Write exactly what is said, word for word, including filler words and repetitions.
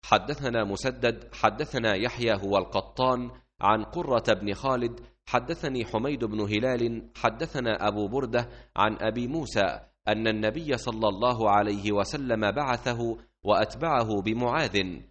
حدثنا مسدد حدثنا يحيى هو القطان عن قرة بن خالد حدثني حميد بن هلال حدثنا أبو بردة عن أبي موسى أن النبي صلى الله عليه وسلم بعثه وأتبعه بمعاذ